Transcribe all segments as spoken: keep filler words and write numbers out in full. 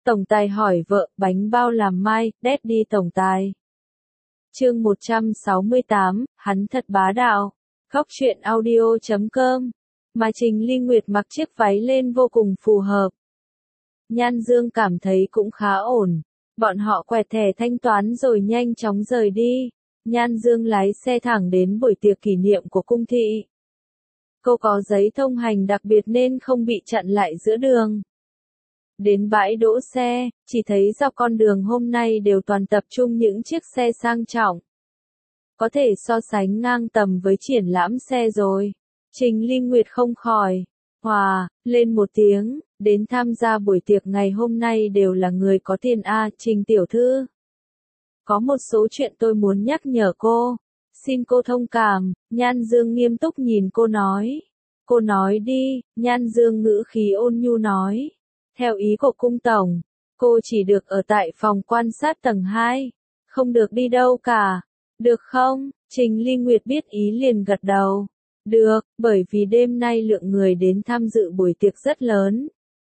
Tổng tài hỏi vợ, bánh bao làm mai, đét đi tổng tài. Chương một trăm sáu mươi tám, hắn thật bá đạo. Góc truyện audio chấm com. Mà Trình Ly Nguyệt mặc chiếc váy lên vô cùng phù hợp. Nhan Dương cảm thấy cũng khá ổn. Bọn họ quẹt thẻ thanh toán rồi nhanh chóng rời đi. Nhan Dương lái xe thẳng đến buổi tiệc kỷ niệm của cung thị. Cô có giấy thông hành đặc biệt nên không bị chặn lại giữa đường. Đến bãi đỗ xe, chỉ thấy dọc con đường hôm nay đều toàn tập trung những chiếc xe sang trọng. Có thể so sánh ngang tầm với triển lãm xe rồi. Trình Ly Nguyệt không khỏi hòa lên một tiếng, đến tham gia buổi tiệc ngày hôm nay đều là người có tiền a, Trình tiểu thư. Có một số chuyện tôi muốn nhắc nhở cô, xin cô thông cảm. Nhan Dương nghiêm túc nhìn cô nói. Cô nói đi, Nhan Dương ngữ khí ôn nhu nói. Theo ý của cung tổng, cô chỉ được ở tại phòng quan sát tầng hai, không được đi đâu cả. Được không? Trình Ly Nguyệt biết ý liền gật đầu. Được, bởi vì đêm nay lượng người đến tham dự buổi tiệc rất lớn.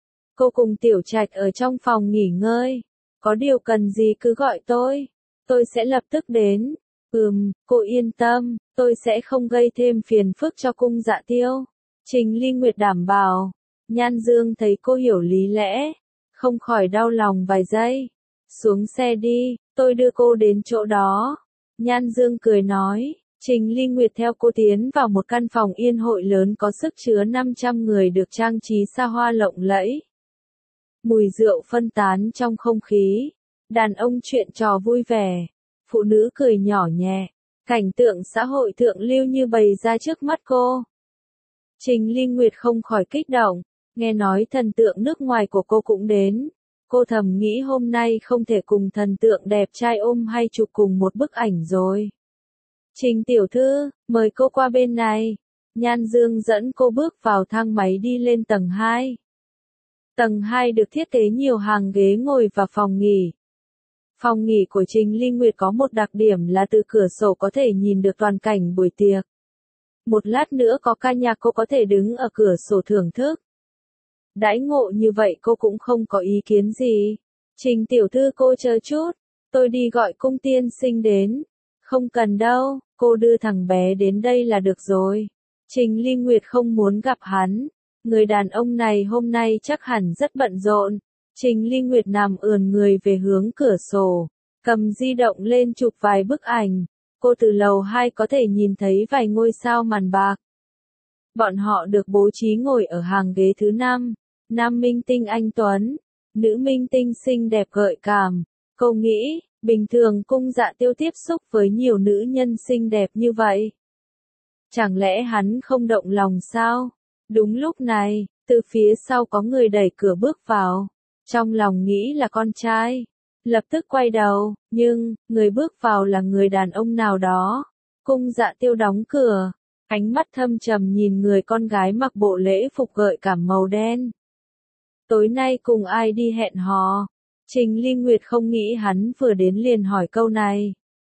Cô cùng Tiểu Trạch ở trong phòng nghỉ ngơi. Có điều cần gì cứ gọi tôi. Tôi sẽ lập tức đến. Ừm, cô yên tâm, tôi sẽ không gây thêm phiền phức cho cung Dạ Tiêu. Trình Ly Nguyệt đảm bảo. Nhan Dương thấy cô hiểu lý lẽ, không khỏi đau lòng vài giây. Xuống xe đi, tôi đưa cô đến chỗ đó. Nhan Dương cười nói. Trình Ly Nguyệt theo cô tiến vào một căn phòng yên hội lớn có sức chứa năm trăm người được trang trí xa hoa lộng lẫy. Mùi rượu phân tán trong không khí. Đàn ông chuyện trò vui vẻ. Phụ nữ cười nhỏ nhẹ. Cảnh tượng xã hội thượng lưu như bày ra trước mắt cô. Trình Ly Nguyệt không khỏi kích động. Nghe nói thần tượng nước ngoài của cô cũng đến. Cô thầm nghĩ hôm nay không thể cùng thần tượng đẹp trai ôm hay chụp cùng một bức ảnh rồi. Trình tiểu thư, mời cô qua bên này. Nhan Dương dẫn cô bước vào thang máy đi lên tầng hai. Tầng hai được thiết kế nhiều hàng ghế ngồi và phòng nghỉ. Phòng nghỉ của Trình Ly Nguyệt có một đặc điểm là từ cửa sổ có thể nhìn được toàn cảnh buổi tiệc. Một lát nữa có ca nhạc cô có thể đứng ở cửa sổ thưởng thức. Đãi ngộ như vậy cô cũng không có ý kiến gì. Trình tiểu thư cô chờ chút, tôi đi gọi cung tiên sinh đến. Không cần đâu, cô đưa thằng bé đến đây là được rồi. Trình Ly Nguyệt không muốn gặp hắn. Người đàn ông này hôm nay chắc hẳn rất bận rộn. Trình Ly Nguyệt nằm ườn người về hướng cửa sổ, cầm di động lên chụp vài bức ảnh. Cô từ lầu hai có thể nhìn thấy vài ngôi sao màn bạc. Bọn họ được bố trí ngồi ở hàng ghế thứ năm. Nam minh tinh anh tuấn, nữ minh tinh xinh đẹp gợi cảm. Cô nghĩ, bình thường cung Dạ Tiêu tiếp xúc với nhiều nữ nhân xinh đẹp như vậy. Chẳng lẽ hắn không động lòng sao? Đúng lúc này, từ phía sau có người đẩy cửa bước vào. Trong lòng nghĩ là con trai. Lập tức quay đầu, nhưng, người bước vào là người đàn ông nào đó. Cung Dạ Tiêu đóng cửa, ánh mắt thâm trầm nhìn người con gái mặc bộ lễ phục gợi cảm màu đen. Tối nay cùng ai đi hẹn hò? Trình Ly Nguyệt không nghĩ hắn vừa đến liền hỏi câu này.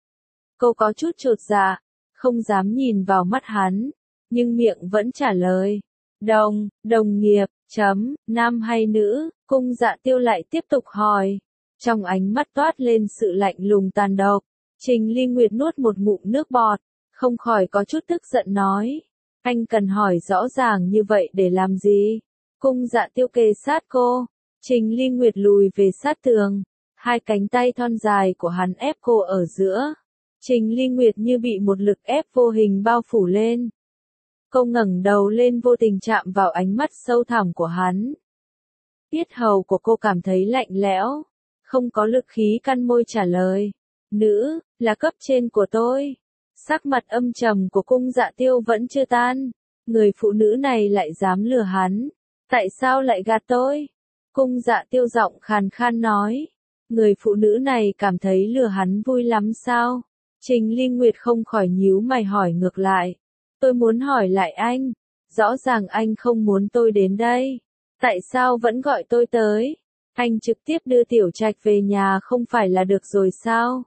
Cô có chút chột dạ, không dám nhìn vào mắt hắn, nhưng miệng vẫn trả lời. Đồng, đồng nghiệp, chấm, nam hay nữ? Cung Dạ Tiêu lại tiếp tục hỏi. Trong ánh mắt toát lên sự lạnh lùng tàn độc. Trình Ly Nguyệt nuốt một ngụm nước bọt, không khỏi có chút tức giận nói. Anh cần hỏi rõ ràng như vậy để làm gì? Cung Dạ Tiêu kề sát cô. Trình Ly Nguyệt lùi về sát tường. Hai cánh tay thon dài của hắn ép cô ở giữa. Trình Ly Nguyệt như bị một lực ép vô hình bao phủ lên. Cô ngẩng đầu lên vô tình chạm vào ánh mắt sâu thẳm của hắn. Yết hầu của cô cảm thấy lạnh lẽo. Không có lực khí căn môi trả lời. Nữ, là cấp trên của tôi. Sắc mặt âm trầm của cung Dạ Tiêu vẫn chưa tan. Người phụ nữ này lại dám lừa hắn. Tại sao lại gạt tôi? Cung Dạ Tiêu giọng khàn khan nói. Người phụ nữ này cảm thấy lừa hắn vui lắm sao? Trình Ly Nguyệt không khỏi nhíu mày hỏi ngược lại. Tôi muốn hỏi lại anh. Rõ ràng anh không muốn tôi đến đây. Tại sao vẫn gọi tôi tới? Anh trực tiếp đưa Tiểu Trạch về nhà không phải là được rồi sao?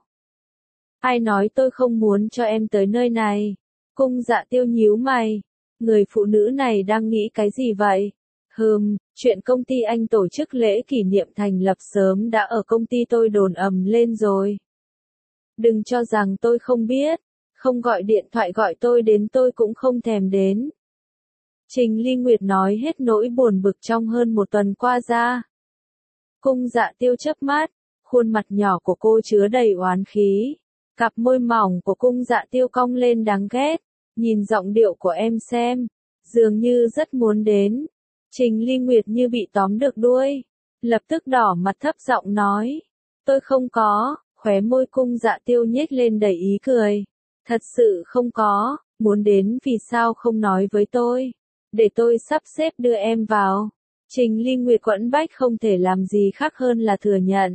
Ai nói tôi không muốn cho em tới nơi này? Cung Dạ Tiêu nhíu mày. Người phụ nữ này đang nghĩ cái gì vậy? Hừm, chuyện công ty anh tổ chức lễ kỷ niệm thành lập sớm đã ở công ty tôi đồn ầm lên rồi. Đừng cho rằng tôi không biết, không gọi điện thoại gọi tôi đến tôi cũng không thèm đến. Trình Ly Nguyệt nói hết nỗi buồn bực trong hơn một tuần qua ra. Cung Dạ Tiêu chớp mắt, khuôn mặt nhỏ của cô chứa đầy oán khí. Cặp môi mỏng của Cung Dạ Tiêu cong lên đáng ghét, nhìn giọng điệu của em xem, dường như rất muốn đến. Trình Ly Nguyệt như bị tóm được đuôi, lập tức đỏ mặt thấp giọng nói, tôi không có, khóe môi Cung Dạ Tiêu nhếch lên đầy ý cười. Thật sự không có, muốn đến vì sao không nói với tôi, để tôi sắp xếp đưa em vào. Trình Ly Nguyệt quẫn bách không thể làm gì khác hơn là thừa nhận.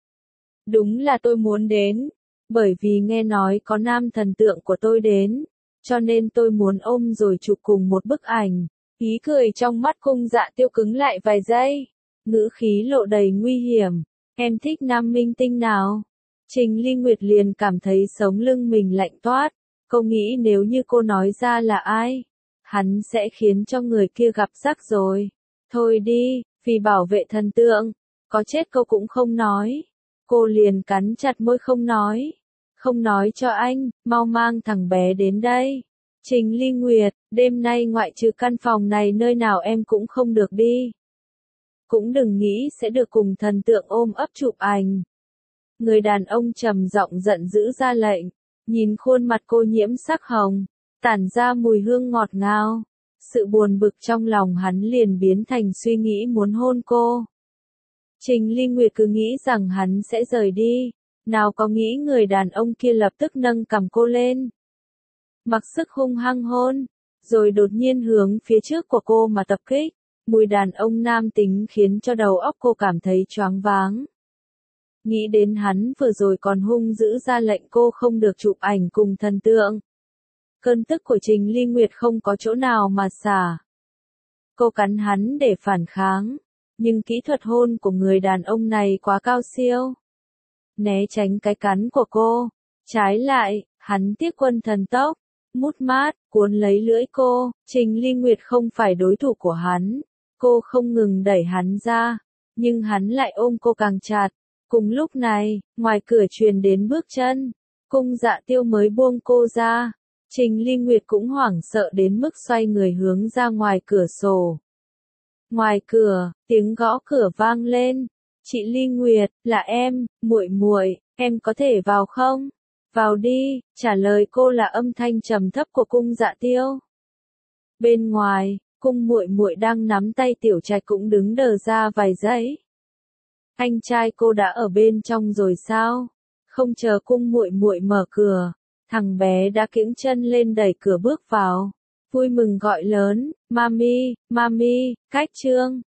Đúng là tôi muốn đến, bởi vì nghe nói có nam thần tượng của tôi đến, cho nên tôi muốn ôm rồi chụp cùng một bức ảnh. Ý cười trong mắt Cung Dạ Tiêu cứng lại vài giây, ngữ khí lộ đầy nguy hiểm. Em thích nam minh tinh nào? Trình Ly Nguyệt liền cảm thấy sống lưng mình lạnh toát. Cô nghĩ nếu như cô nói ra là ai, hắn sẽ khiến cho người kia gặp rắc rồi. Thôi đi, vì bảo vệ thần tượng, có chết cô cũng không nói. Cô liền cắn chặt môi không nói. Không nói cho anh, mau mang thằng bé đến đây. Trình Ly Nguyệt, đêm nay ngoại trừ căn phòng này nơi nào em cũng không được đi. Cũng đừng nghĩ sẽ được cùng thần tượng ôm ấp chụp ảnh. Người đàn ông trầm giọng giận dữ ra lệnh, nhìn khuôn mặt cô nhiễm sắc hồng, tản ra mùi hương ngọt ngào. Sự buồn bực trong lòng hắn liền biến thành suy nghĩ muốn hôn cô. Trình Ly Nguyệt cứ nghĩ rằng hắn sẽ rời đi, nào có nghĩ người đàn ông kia lập tức nâng cằm cô lên. Mặc sức hung hăng hôn, rồi đột nhiên hướng phía trước của cô mà tập kích. Mùi đàn ông nam tính khiến cho đầu óc cô cảm thấy choáng váng. Nghĩ đến hắn vừa rồi còn hung dữ ra lệnh cô không được chụp ảnh cùng thần tượng. Cơn tức của Trình Ly Nguyệt không có chỗ nào mà xả. Cô cắn hắn để phản kháng, nhưng kỹ thuật hôn của người đàn ông này quá cao siêu. Né tránh cái cắn của cô, trái lại, hắn tiếc quân thần tốc, mút mát, cuốn lấy lưỡi cô. Trình Ly Nguyệt không phải đối thủ của hắn, cô không ngừng đẩy hắn ra, nhưng hắn lại ôm cô càng chặt. Cùng lúc này, ngoài cửa truyền đến bước chân, Cung Dạ Tiêu mới buông cô ra. Trình Ly Nguyệt cũng hoảng sợ đến mức xoay người hướng ra ngoài cửa sổ. Ngoài cửa, tiếng gõ cửa vang lên. Chị Ly Nguyệt, là em, muội muội, em có thể vào không? Vào đi, trả lời cô là âm thanh trầm thấp của Cung Dạ Tiêu. Bên ngoài, Cung muội muội đang nắm tay Tiểu Trạch cũng đứng đờ ra vài giây. Anh trai cô đã ở bên trong rồi sao? Không chờ Cung muội muội mở cửa, thằng bé đã kiễng chân lên đẩy cửa bước vào, vui mừng gọi lớn, "Mami, mami, Cách Trương."